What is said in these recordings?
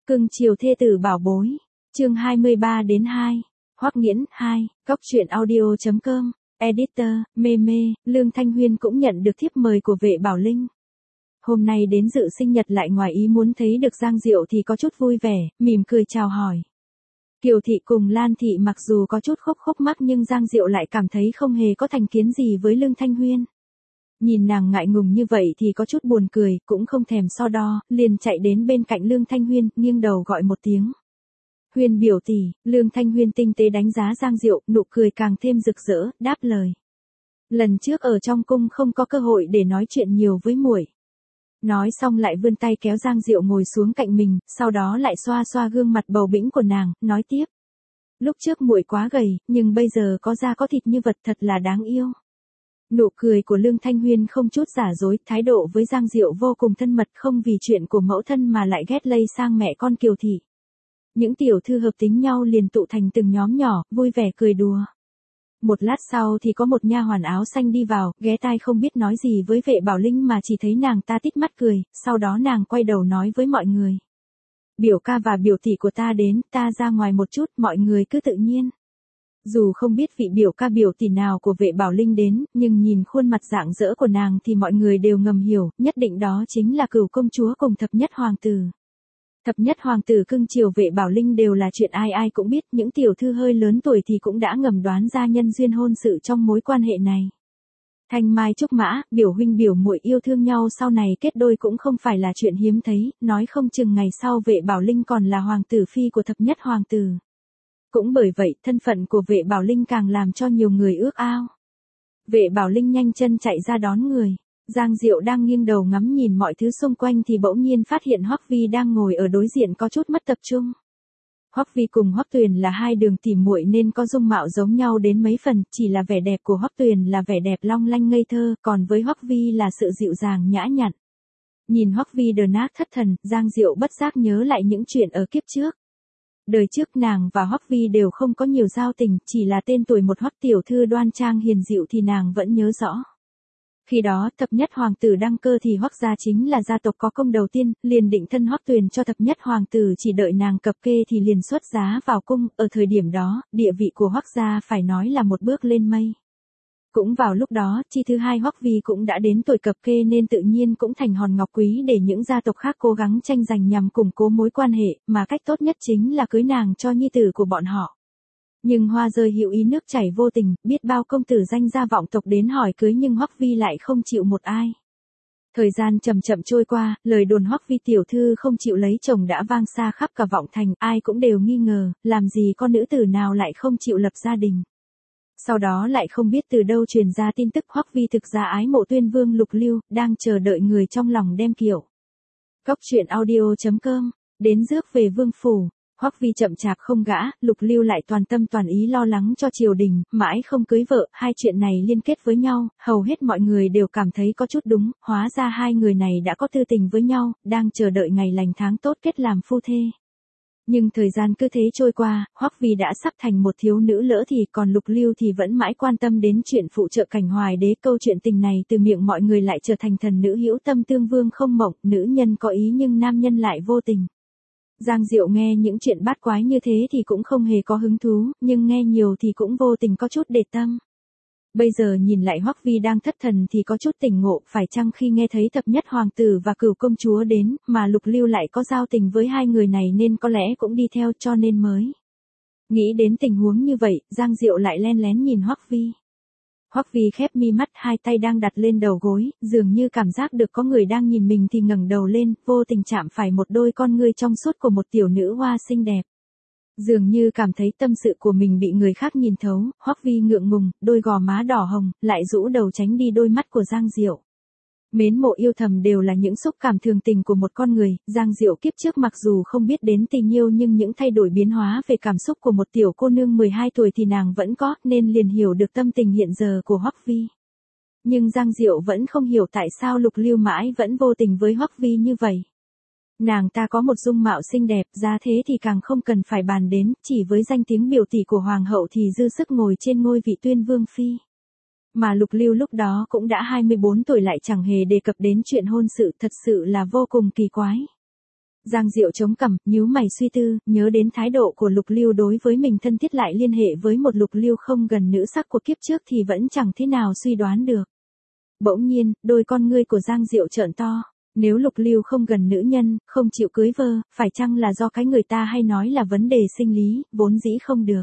Cưng chiều thê tử bảo bối. Chương 23-2. Hoắc Nghiễn 2. Cóc truyện audio.com. Editor, Meme, Lương Thanh Huyên cũng nhận được thiếp mời của Vệ Bảo Linh. Hôm nay đến dự sinh nhật lại ngoài ý muốn thấy được Giang Diệu thì có chút vui vẻ, mỉm cười chào hỏi. Kiều Thị cùng Lan Thị mặc dù có chút khúc mắc nhưng Giang Diệu lại cảm thấy không hề có thành kiến gì với Lương Thanh Huyên. Nhìn nàng ngại ngùng như vậy thì có chút buồn cười, cũng không thèm so đo, liền chạy đến bên cạnh Lương Thanh Huyên, nghiêng đầu gọi một tiếng. Huyên biểu tỷ. Lương Thanh Huyên tinh tế đánh giá Giang Diệu, nụ cười càng thêm rực rỡ, đáp lời. Lần trước ở trong cung không có cơ hội để nói chuyện nhiều với muội. Nói xong lại vươn tay kéo Giang Diệu ngồi xuống cạnh mình, sau đó lại xoa xoa gương mặt bầu bĩnh của nàng, nói tiếp. Lúc trước muội quá gầy, nhưng bây giờ có da có thịt như vật thật là đáng yêu. Nụ cười của Lương Thanh Huyên không chút giả dối, thái độ với Giang Diệu vô cùng thân mật, không vì chuyện của mẫu thân mà lại ghét lây sang mẹ con Kiều Thị. Những tiểu thư hợp tính nhau liền tụ thành từng nhóm nhỏ, vui vẻ cười đùa. Một lát sau thì có một nha hoàn áo xanh đi vào, ghé tai không biết nói gì với Vệ Bảo Linh mà chỉ thấy nàng ta tít mắt cười, sau đó nàng quay đầu nói với mọi người. Biểu ca và biểu tỷ của ta đến, ta ra ngoài một chút, mọi người cứ tự nhiên. Dù không biết vị biểu ca biểu tỷ nào của Vệ Bảo Linh đến, nhưng nhìn khuôn mặt rạng rỡ của nàng thì mọi người đều ngầm hiểu, nhất định đó chính là Cửu công chúa cùng thập nhất hoàng tử. Thập nhất hoàng tử cưng chiều Vệ Bảo Linh đều là chuyện ai ai cũng biết, những tiểu thư hơi lớn tuổi thì cũng đã ngầm đoán ra nhân duyên hôn sự trong mối quan hệ này. Thanh mai trúc mã, biểu huynh biểu muội yêu thương nhau sau này kết đôi cũng không phải là chuyện hiếm thấy, nói không chừng ngày sau Vệ Bảo Linh còn là hoàng tử phi của thập nhất hoàng tử. Cũng bởi vậy, thân phận của Vệ Bảo Linh càng làm cho nhiều người ước ao. Vệ Bảo Linh nhanh chân chạy ra đón người. Giang Diệu đang nghiêng đầu ngắm nhìn mọi thứ xung quanh thì bỗng nhiên phát hiện Hoắc Vi đang ngồi ở đối diện có chút mất tập trung. Hoắc Vi cùng Hoắc Tuyền là hai đường tỉ muội nên có dung mạo giống nhau đến mấy phần, chỉ là vẻ đẹp của Hoắc Tuyền là vẻ đẹp long lanh ngây thơ, còn với Hoắc Vi là sự dịu dàng nhã nhặn. Nhìn Hoắc Vi đờ nát thất thần, Giang Diệu bất giác nhớ lại những chuyện ở kiếp trước. Đời trước nàng và Hoắc Vi đều không có nhiều giao tình, chỉ là tên tuổi một Hoắc tiểu thư đoan trang hiền dịu thì nàng vẫn nhớ rõ. Khi đó, thập nhất hoàng tử đăng cơ thì Hoắc gia chính là gia tộc có công đầu tiên, liền định thân Hoắc Tuyền cho thập nhất hoàng tử, chỉ đợi nàng cập kê thì liền xuất giá vào cung, ở thời điểm đó, địa vị của Hoắc gia phải nói là một bước lên mây. Cũng vào lúc đó, chi thứ hai Hoắc Vi cũng đã đến tuổi cập kê nên tự nhiên cũng thành hòn ngọc quý để những gia tộc khác cố gắng tranh giành nhằm củng cố mối quan hệ, mà cách tốt nhất chính là cưới nàng cho nhi tử của bọn họ. Nhưng hoa rơi hữu ý nước chảy vô tình, biết bao công tử danh gia vọng tộc đến hỏi cưới nhưng Hoắc Vi lại không chịu một ai. Thời gian chậm chậm trôi qua, lời đồn Hoắc Vi tiểu thư không chịu lấy chồng đã vang xa khắp cả vọng thành, ai cũng đều nghi ngờ, làm gì con nữ tử nào lại không chịu lập gia đình. Sau đó lại không biết từ đâu truyền ra tin tức Hoắc Vi thực ra ái mộ Tuyên Vương Lục Lưu, đang chờ đợi người trong lòng đem kiệu. Cóc truyện audio.com. Đến rước về vương phủ. Hoắc Vi chậm chạp không gả, Lục Lưu lại toàn tâm toàn ý lo lắng cho triều đình, mãi không cưới vợ, hai chuyện này liên kết với nhau, hầu hết mọi người đều cảm thấy có chút đúng, hóa ra hai người này đã có tư tình với nhau, đang chờ đợi ngày lành tháng tốt kết làm phu thê. Nhưng thời gian cứ thế trôi qua, Hoắc Vi đã sắp thành một thiếu nữ lỡ thì, còn Lục Lưu thì vẫn mãi quan tâm đến chuyện phụ trợ Cảnh Hoài Đế. Câu chuyện tình này từ miệng mọi người lại trở thành thần nữ hữu tâm tương vương không mộng, nữ nhân có ý nhưng nam nhân lại vô tình. Giang Diệu nghe những chuyện bát quái như thế thì cũng không hề có hứng thú, nhưng nghe nhiều thì cũng vô tình có chút để tâm. Bây giờ nhìn lại Hoắc Vi đang thất thần thì có chút tỉnh ngộ, phải chăng khi nghe thấy thập nhất hoàng tử và Cửu công chúa đến, mà Lục Lưu lại có giao tình với hai người này nên có lẽ cũng đi theo cho nên mới. Nghĩ đến tình huống như vậy, Giang Diệu lại len lén nhìn Hoắc Vi. Hoắc Vi khép mi mắt, hai tay đang đặt lên đầu gối, dường như cảm giác được có người đang nhìn mình thì ngẩng đầu lên, vô tình chạm phải một đôi con ngươi trong suốt của một tiểu nữ hoa xinh đẹp. Dường như cảm thấy tâm sự của mình bị người khác nhìn thấu, Hoắc Vi ngượng ngùng, đôi gò má đỏ hồng, lại rũ đầu tránh đi đôi mắt của Giang Diệu. Mến mộ yêu thầm đều là những xúc cảm thường tình của một con người, Giang Diệu kiếp trước mặc dù không biết đến tình yêu nhưng những thay đổi biến hóa về cảm xúc của một tiểu cô nương 12 tuổi thì nàng vẫn có, nên liền hiểu được tâm tình hiện giờ của Hoắc Vi. Nhưng Giang Diệu vẫn không hiểu tại sao Lục Lưu mãi vẫn vô tình với Hoắc Vi như vậy. Nàng ta có một dung mạo xinh đẹp, giá thế thì càng không cần phải bàn đến, chỉ với danh tiếng biểu tỷ của hoàng hậu thì dư sức ngồi trên ngôi vị Tuyên Vương phi. Mà Lục Lưu lúc đó cũng đã 24 tuổi lại chẳng hề đề cập đến chuyện hôn sự, thật sự là vô cùng kỳ quái. Giang Diệu chống cằm, nhíu mày suy tư, nhớ đến thái độ của Lục Lưu đối với mình thân thiết lại liên hệ với một Lục Lưu không gần nữ sắc của kiếp trước thì vẫn chẳng thế nào suy đoán được. Bỗng nhiên, đôi con ngươi của Giang Diệu trợn to. Nếu Lục Lưu không gần nữ nhân, không chịu cưới vơ, phải chăng là do cái người ta hay nói là vấn đề sinh lý, vốn dĩ không được.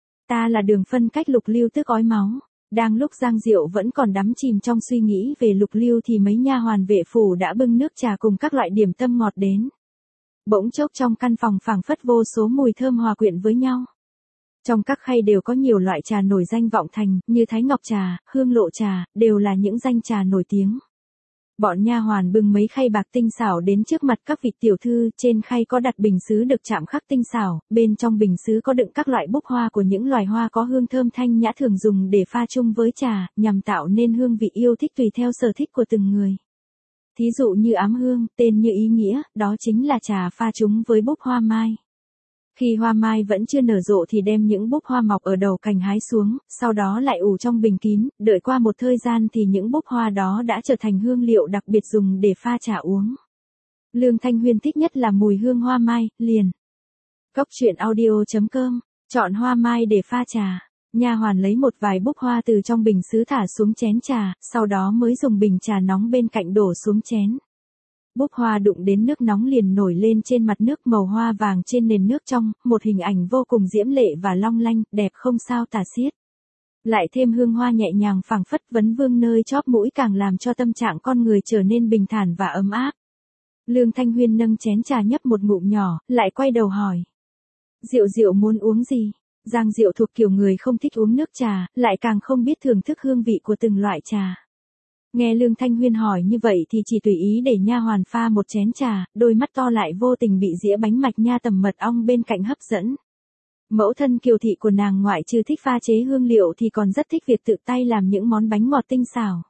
Ta là đường phân cách Lục Lưu tức ói máu. Đang lúc Giang Diệu vẫn còn đắm chìm trong suy nghĩ về Lục Lưu thì mấy nha hoàn vệ phủ đã bưng nước trà cùng các loại điểm tâm ngọt đến. Bỗng chốc trong căn phòng phảng phất vô số mùi thơm hòa quyện với nhau. Trong các khay đều có nhiều loại trà nổi danh vọng thành, như Thái Ngọc trà, Hương Lộ trà, đều là những danh trà nổi tiếng. Bọn nha hoàn bưng mấy khay bạc tinh xảo đến trước mặt các vị tiểu thư, trên khay có đặt bình sứ được chạm khắc tinh xảo, bên trong bình sứ có đựng các loại búp hoa của những loài hoa có hương thơm thanh nhã thường dùng để pha chung với trà, nhằm tạo nên hương vị yêu thích tùy theo sở thích của từng người. Thí dụ như ám hương, tên như ý nghĩa, đó chính là trà pha chúng với búp hoa mai. Khi hoa mai vẫn chưa nở rộ thì đem những búp hoa mọc ở đầu cành hái xuống, sau đó lại ủ trong bình kín, đợi qua một thời gian thì những búp hoa đó đã trở thành hương liệu đặc biệt dùng để pha trà uống. Lương Thanh Huyên thích nhất là mùi hương hoa mai, liền. Cốc truyện audio.com, chọn hoa mai để pha trà. Nha hoàn lấy một vài búp hoa từ trong bình sứ thả xuống chén trà, sau đó mới dùng bình trà nóng bên cạnh đổ xuống chén. Búp hoa đụng đến nước nóng liền nổi lên trên mặt nước màu hoa vàng trên nền nước trong, một hình ảnh vô cùng diễm lệ và long lanh, đẹp không sao tả xiết. Lại thêm hương hoa nhẹ nhàng phảng phất vấn vương nơi chóp mũi càng làm cho tâm trạng con người trở nên bình thản và ấm áp. Lương Thanh Huyên nâng chén trà nhấp một ngụm nhỏ, lại quay đầu hỏi. Diệu Diệu muốn uống gì? Giang Diệu thuộc kiểu người không thích uống nước trà, lại càng không biết thưởng thức hương vị của từng loại trà. Nghe Lương Thanh Huyên hỏi như vậy thì chỉ tùy ý để nha hoàn pha một chén trà, đôi mắt to lại vô tình bị dĩa bánh mạch nha tầm mật ong bên cạnh hấp dẫn. Mẫu thân Kiều thị của nàng ngoại trừ thích pha chế hương liệu thì còn rất thích việc tự tay làm những món bánh ngọt tinh xảo.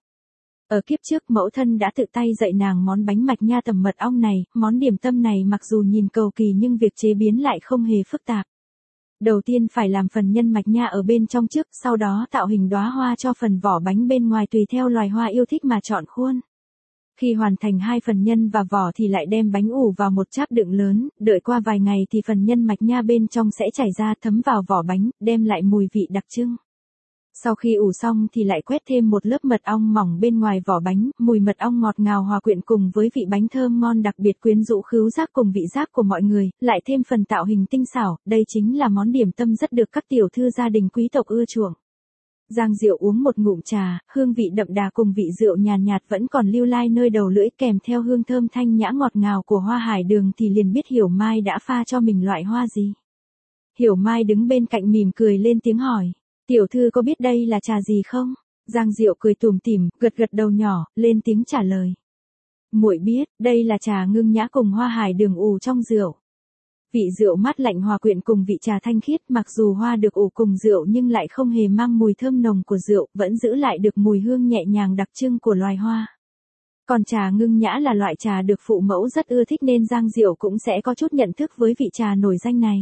Ở kiếp trước mẫu thân đã tự tay dạy nàng món bánh mạch nha tầm mật ong này, món điểm tâm này mặc dù nhìn cầu kỳ nhưng việc chế biến lại không hề phức tạp. Đầu tiên phải làm phần nhân mạch nha ở bên trong trước, sau đó tạo hình đóa hoa cho phần vỏ bánh bên ngoài tùy theo loài hoa yêu thích mà chọn khuôn. Khi hoàn thành hai phần nhân và vỏ thì lại đem bánh ủ vào một cháp đựng lớn, đợi qua vài ngày thì phần nhân mạch nha bên trong sẽ chảy ra thấm vào vỏ bánh, đem lại mùi vị đặc trưng. Sau khi ủ xong thì lại quét thêm một lớp mật ong mỏng bên ngoài vỏ bánh, mùi mật ong ngọt ngào hòa quyện cùng với vị bánh thơm ngon đặc biệt quyến rũ khứu giác cùng vị giác của mọi người, lại thêm phần tạo hình tinh xảo, đây chính là món điểm tâm rất được các tiểu thư gia đình quý tộc ưa chuộng. Giang Diệu uống một ngụm trà, hương vị đậm đà cùng vị rượu nhàn nhạt vẫn còn lưu lai nơi đầu lưỡi kèm theo hương thơm thanh nhã ngọt ngào của hoa hải đường thì liền biết Hiểu Mai đã pha cho mình loại hoa gì. Hiểu Mai đứng bên cạnh mỉm cười lên tiếng hỏi. Tiểu thư có biết đây là trà gì không? Giang Diệu cười tủm tỉm, gật gật đầu nhỏ, lên tiếng trả lời. Muội biết, đây là trà ngưng nhã cùng hoa hải đường ủ trong rượu. Vị rượu mát lạnh hòa quyện cùng vị trà thanh khiết, mặc dù hoa được ủ cùng rượu nhưng lại không hề mang mùi thơm nồng của rượu, vẫn giữ lại được mùi hương nhẹ nhàng đặc trưng của loài hoa. Còn trà ngưng nhã là loại trà được phụ mẫu rất ưa thích nên Giang Diệu cũng sẽ có chút nhận thức với vị trà nổi danh này.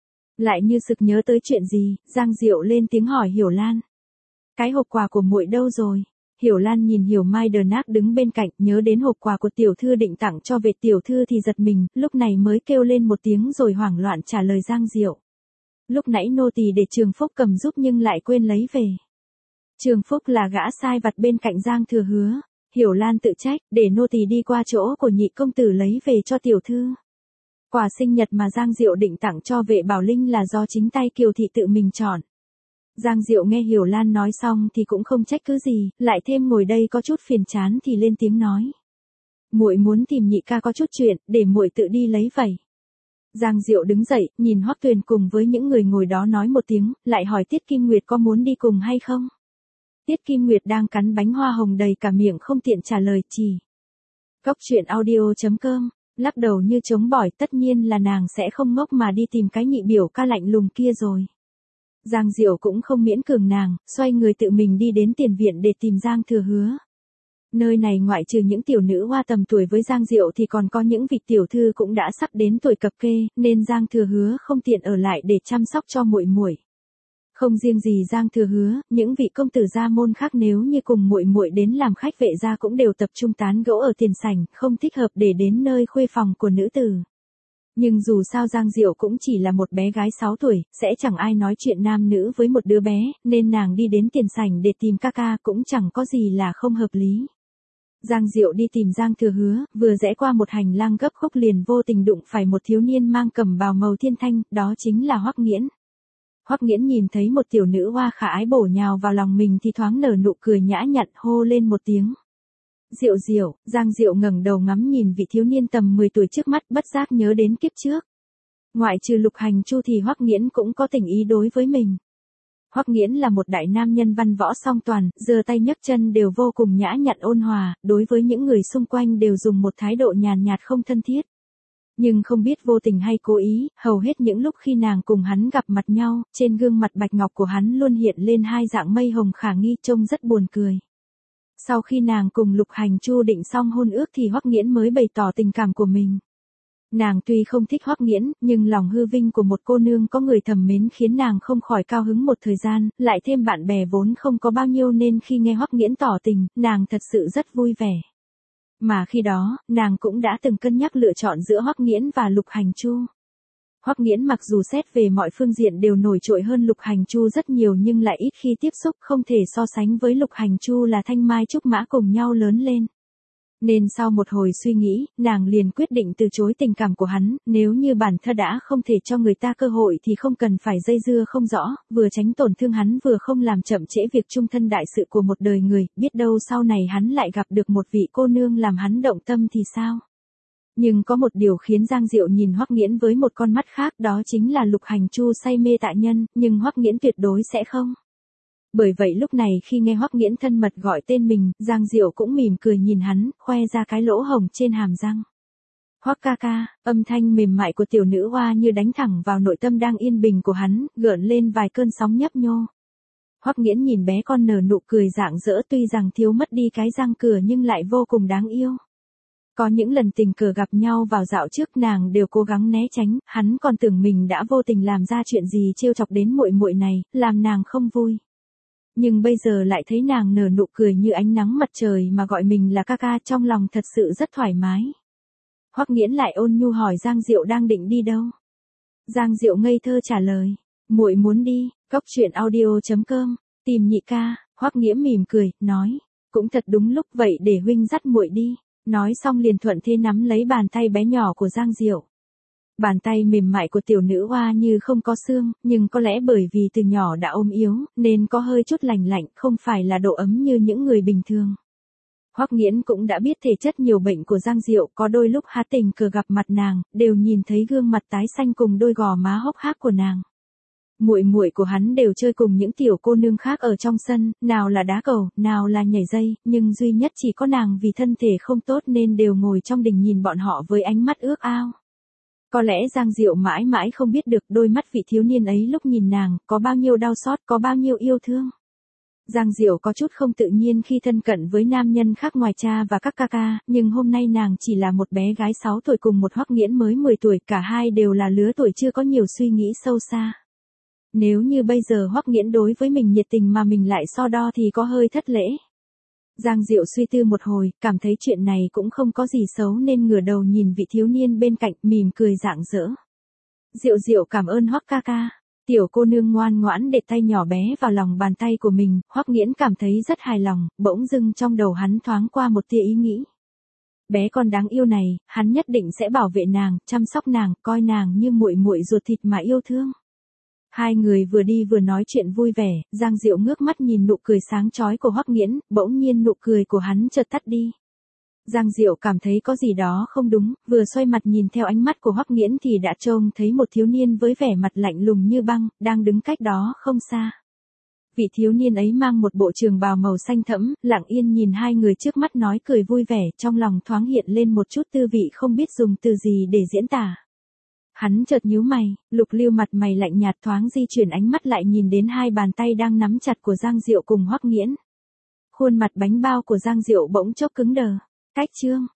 Lại như sực nhớ tới chuyện gì, Giang Diệu lên tiếng hỏi Hiểu Lan. Cái hộp quà của muội đâu rồi? Hiểu Lan nhìn Hiểu Mai đờ nác đứng bên cạnh, nhớ đến hộp quà của tiểu thư định tặng cho vệ tiểu thư thì giật mình, lúc này mới kêu lên một tiếng rồi hoảng loạn trả lời Giang Diệu. Lúc nãy nô tỳ để Trường Phúc cầm giúp nhưng lại quên lấy về. Trường Phúc là gã sai vặt bên cạnh Giang Thừa Hứa. Hiểu Lan tự trách, để nô tỳ đi qua chỗ của nhị công tử lấy về cho tiểu thư. Quà sinh nhật mà Giang Diệu định tặng cho vệ Bảo Linh là do chính tay Kiều thị tự mình chọn. Giang Diệu nghe Hiểu Lan nói xong thì cũng không trách cứ gì, lại thêm ngồi đây có chút phiền chán thì lên tiếng nói. Muội muốn tìm nhị ca có chút chuyện, để muội tự đi lấy vậy. Giang Diệu đứng dậy, nhìn Hoắc Tuyền cùng với những người ngồi đó nói một tiếng, lại hỏi Tiết Kim Nguyệt có muốn đi cùng hay không. Tiết Kim Nguyệt đang cắn bánh hoa hồng đầy cả miệng không tiện trả lời chỉ. Cốc truyện audio.com, lắc đầu như trống bỏi, tất nhiên là nàng sẽ không ngốc mà đi tìm cái nhị biểu ca lạnh lùng kia rồi. Giang Diệu cũng không miễn cường nàng, xoay người tự mình đi đến tiền viện để tìm Giang Thừa Hứa. Nơi này ngoại trừ những tiểu nữ hoa tầm tuổi với Giang Diệu thì còn có những vị tiểu thư cũng đã sắp đến tuổi cập kê, nên Giang Thừa Hứa không tiện ở lại để chăm sóc cho muội muội. Không riêng gì Giang Thừa Hứa, những vị công tử gia môn khác nếu như cùng muội muội đến làm khách vệ gia cũng đều tập trung tán gẫu ở tiền sảnh, không thích hợp để đến nơi khuê phòng của nữ tử. Nhưng dù sao Giang Diệu cũng chỉ là một bé gái 6 tuổi, sẽ chẳng ai nói chuyện nam nữ với một đứa bé, nên nàng đi đến tiền sảnh để tìm ca ca cũng chẳng có gì là không hợp lý. Giang Diệu đi tìm Giang Thừa Hứa, vừa rẽ qua một hành lang gấp khúc liền vô tình đụng phải một thiếu niên mang cẩm bào màu thiên thanh, đó chính là Hoắc Nghiễn. Hoắc Nghiễn nhìn thấy một tiểu nữ hoa khả ái bổ nhào vào lòng mình thì thoáng nở nụ cười nhã nhặn, hô lên một tiếng. Diệu Diệu. Giang Diệu ngẩng đầu ngắm nhìn vị thiếu niên tầm 10 tuổi trước mắt, bất giác nhớ đến kiếp trước. Ngoại trừ Lục Hành Chu thì Hoắc Nghiễn cũng có tình ý đối với mình. Hoắc Nghiễn là một đại nam nhân văn võ song toàn, giơ tay nhấc chân đều vô cùng nhã nhặn ôn hòa, đối với những người xung quanh đều dùng một thái độ nhàn nhạt không thân thiết. Nhưng không biết vô tình hay cố ý, hầu hết những lúc khi nàng cùng hắn gặp mặt nhau, trên gương mặt bạch ngọc của hắn luôn hiện lên hai dạng mây hồng khả nghi trông rất buồn cười. Sau khi nàng cùng Lục Hành Chu định xong hôn ước thì Hoắc Nghiễn mới bày tỏ tình cảm của mình. Nàng tuy không thích Hoắc Nghiễn, nhưng lòng hư vinh của một cô nương có người thầm mến khiến nàng không khỏi cao hứng một thời gian, lại thêm bạn bè vốn không có bao nhiêu nên khi nghe Hoắc Nghiễn tỏ tình, nàng thật sự rất vui vẻ. Mà khi đó, nàng cũng đã từng cân nhắc lựa chọn giữa Hoắc Nghiễn và Lục Hành Chu. Hoắc Nghiễn mặc dù xét về mọi phương diện đều nổi trội hơn Lục Hành Chu rất nhiều nhưng lại ít khi tiếp xúc, không thể so sánh với Lục Hành Chu là thanh mai trúc mã cùng nhau lớn lên. Nên sau một hồi suy nghĩ, nàng liền quyết định từ chối tình cảm của hắn, nếu như bản thân đã không thể cho người ta cơ hội thì không cần phải dây dưa không rõ, vừa tránh tổn thương hắn vừa không làm chậm trễ việc chung thân đại sự của một đời người, biết đâu sau này hắn lại gặp được một vị cô nương làm hắn động tâm thì sao? Nhưng có một điều khiến Giang Diệu nhìn Hoắc Nghiễn với một con mắt khác, đó chính là Lục Hành Chu say mê tạ nhân, nhưng Hoắc Nghiễn tuyệt đối sẽ không. Bởi vậy lúc này khi nghe Hoắc Nghiễn thân mật gọi tên mình, Giang Diệu cũng mỉm cười nhìn hắn, khoe ra cái lỗ hồng trên hàm răng. Hoắc ca ca, âm thanh mềm mại của tiểu nữ hoa như đánh thẳng vào nội tâm đang yên bình của hắn, gợn lên vài cơn sóng nhấp nhô. Hoắc Nghiễn nhìn bé con nở nụ cười rạng rỡ, tuy rằng thiếu mất đi cái răng cửa nhưng lại vô cùng đáng yêu. Có những lần tình cờ gặp nhau vào dạo trước nàng đều cố gắng né tránh, hắn còn tưởng mình đã vô tình làm ra chuyện gì trêu chọc đến muội muội này, làm nàng không vui. Nhưng bây giờ lại thấy nàng nở nụ cười như ánh nắng mặt trời mà gọi mình là ca ca, trong lòng thật sự rất thoải mái. Hoắc Nghiễn lại ôn nhu hỏi Giang Diệu đang định đi đâu. Giang Diệu ngây thơ trả lời, muội muốn đi, coctruyện.audio.com, tìm nhị ca. Hoắc Nghiễn mỉm cười, nói, cũng thật đúng lúc, vậy để huynh dắt muội đi. Nói xong liền thuận thế nắm lấy bàn tay bé nhỏ của Giang Diệu. Bàn tay mềm mại của tiểu nữ hoa như không có xương, nhưng có lẽ bởi vì từ nhỏ đã ốm yếu, nên có hơi chút lành lạnh, không phải là độ ấm như những người bình thường. Hoắc Nghiễn cũng đã biết thể chất nhiều bệnh của Giang Diệu, có đôi lúc há tình cờ gặp mặt nàng, đều nhìn thấy gương mặt tái xanh cùng đôi gò má hốc hác của nàng. Muội muội của hắn đều chơi cùng những tiểu cô nương khác ở trong sân, nào là đá cầu, nào là nhảy dây, nhưng duy nhất chỉ có nàng vì thân thể không tốt nên đều ngồi trong đình nhìn bọn họ với ánh mắt ước ao. Có lẽ Giang Diệu mãi mãi không biết được đôi mắt vị thiếu niên ấy lúc nhìn nàng, có bao nhiêu đau xót, có bao nhiêu yêu thương. Giang Diệu có chút không tự nhiên khi thân cận với nam nhân khác ngoài cha và các ca ca, nhưng hôm nay nàng chỉ là một bé gái 6 tuổi cùng một Hoắc Nghiễn mới 10 tuổi, cả hai đều là lứa tuổi chưa có nhiều suy nghĩ sâu xa. Nếu như bây giờ Hoắc Nghiễn đối với mình nhiệt tình mà mình lại so đo thì có hơi thất lễ. Giang Diệu suy tư một hồi, cảm thấy chuyện này cũng không có gì xấu nên ngửa đầu nhìn vị thiếu niên bên cạnh, mỉm cười rạng rỡ. Diệu Diệu cảm ơn Hoắc ca ca. Tiểu cô nương ngoan ngoãn để tay nhỏ bé vào lòng bàn tay của mình, Hoắc Nghiễn cảm thấy rất hài lòng, bỗng dưng trong đầu hắn thoáng qua một tia ý nghĩ. Bé con đáng yêu này, hắn nhất định sẽ bảo vệ nàng, chăm sóc nàng, coi nàng như muội muội ruột thịt mà yêu thương. Hai người vừa đi vừa nói chuyện vui vẻ, Giang Diệu ngước mắt nhìn nụ cười sáng chói của Hoắc Nghiễn, bỗng nhiên nụ cười của hắn chợt tắt đi. Giang Diệu cảm thấy có gì đó không đúng, vừa xoay mặt nhìn theo ánh mắt của Hoắc Nghiễn thì đã trông thấy một thiếu niên với vẻ mặt lạnh lùng như băng, đang đứng cách đó không xa. Vị thiếu niên ấy mang một bộ trường bào màu xanh thẫm, lặng yên nhìn hai người trước mắt nói cười vui vẻ, trong lòng thoáng hiện lên một chút tư vị không biết dùng từ gì để diễn tả. Hắn chợt nhíu mày, Lục Lưu mặt mày lạnh nhạt thoáng di chuyển ánh mắt lại nhìn đến hai bàn tay đang nắm chặt của Giang Diệu cùng Hoắc Nghiễn. Khuôn mặt bánh bao của Giang Diệu bỗng chốc cứng đờ. Cách chương